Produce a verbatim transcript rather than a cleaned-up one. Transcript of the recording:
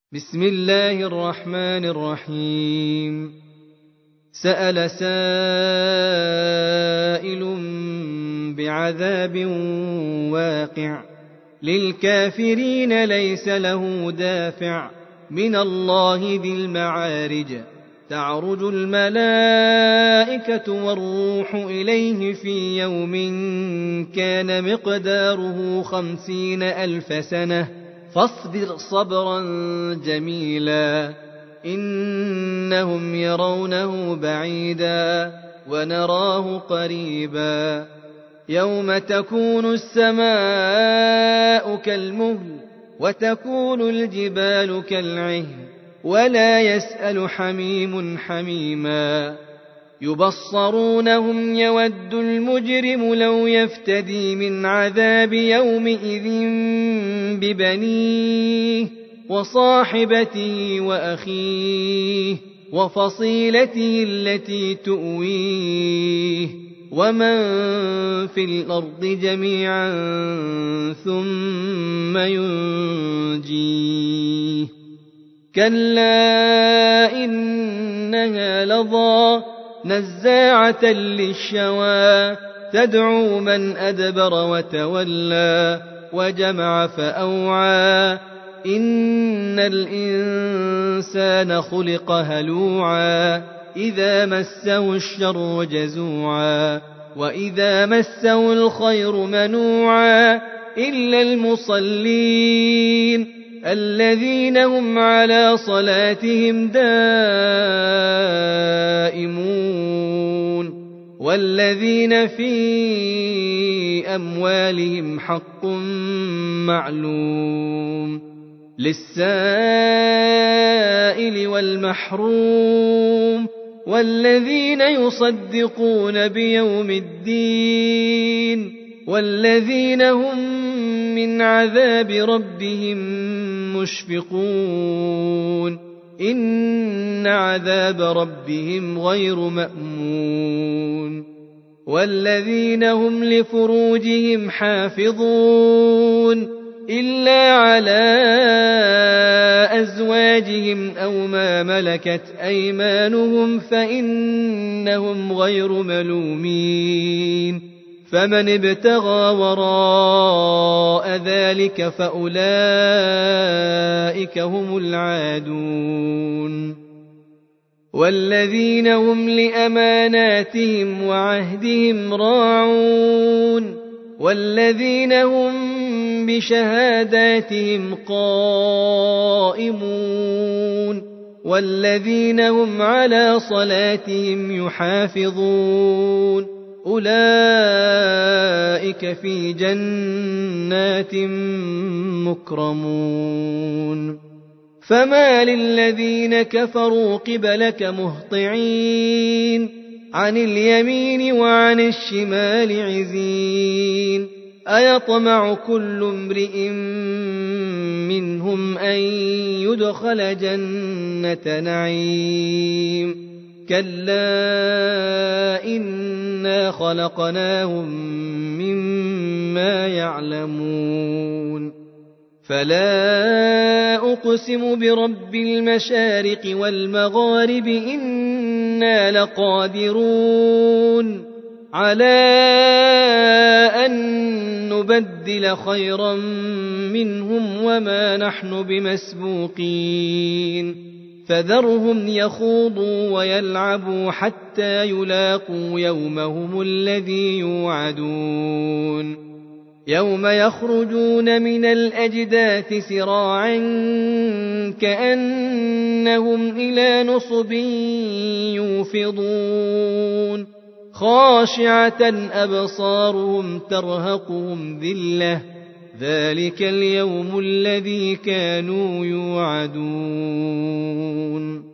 بسم الله الرحمن الرحيم. سأل سائل بعذاب واقع للكافرين ليس له دافع من الله ذي المعارج. تعرج الملائكة والروح إليه في يوم كان مقداره خمسين ألف سنة فاصبر صبرا جميلا إنهم يرونه بعيدا ونراه قريبا. يوم تكون السماء كالمهل وتكون الجبال كالعهن ولا يسأل حميم حميما. يبصرونهم يود المجرم لو يفتدي من عذاب يومئذ ببنيه وصاحبته وأخيه وفصيلته التي تؤويه ومن في الأرض جميعا ثم ينجيه. كلا إنها لظى نزاعة للشوى تدعو من أدبر وتولى وجمع فأوعى. إن الإنسان خلق هلوعا إذا مسه الشر جزوعا وإذا مسه الخير منوعا إلا المصلين الذين هم على صلاتهم دائمون والذين في أموالهم حق معلوم للسائل والمحروم والذين يصدقون بيوم الدين والذين هم من عذاب ربهم مشفقون. إن عذاب ربهم غير مأمون. والذين هم لفروجهم حافظون إلا على أزواجهم أو ما ملكت أيمانهم فإنهم غير ملومين. فمن ابتغى وراء ذلك فأولئك هم العادون. والذين هم لأماناتهم وعهدهم راعون والذين هم بشهاداتهم قائمون والذين هم على صلاتهم يحافظون أولئك في جنات مكرمون. فما للذين كفروا قبلك مهطعين عن اليمين وعن الشمال عزين. أيطمع كل امرئ منهم أن يدخل جنة نعيم كلا إنا خلقناهم مما يعلمون. فلا أقسم برب المشارق والمغارب إنا لقادرون على أن نبدل خيرا منهم وما نحن بمسبوقين. فذرهم يخوضوا ويلعبوا حتى يلاقوا يومهم الذي يوعدون. يوم يخرجون من الأجداث سراعا كأنهم إلى نصب يوفضون خاشعة أبصارهم ترهقهم ذلة ذلك اليوم الذي كانوا يوعدون.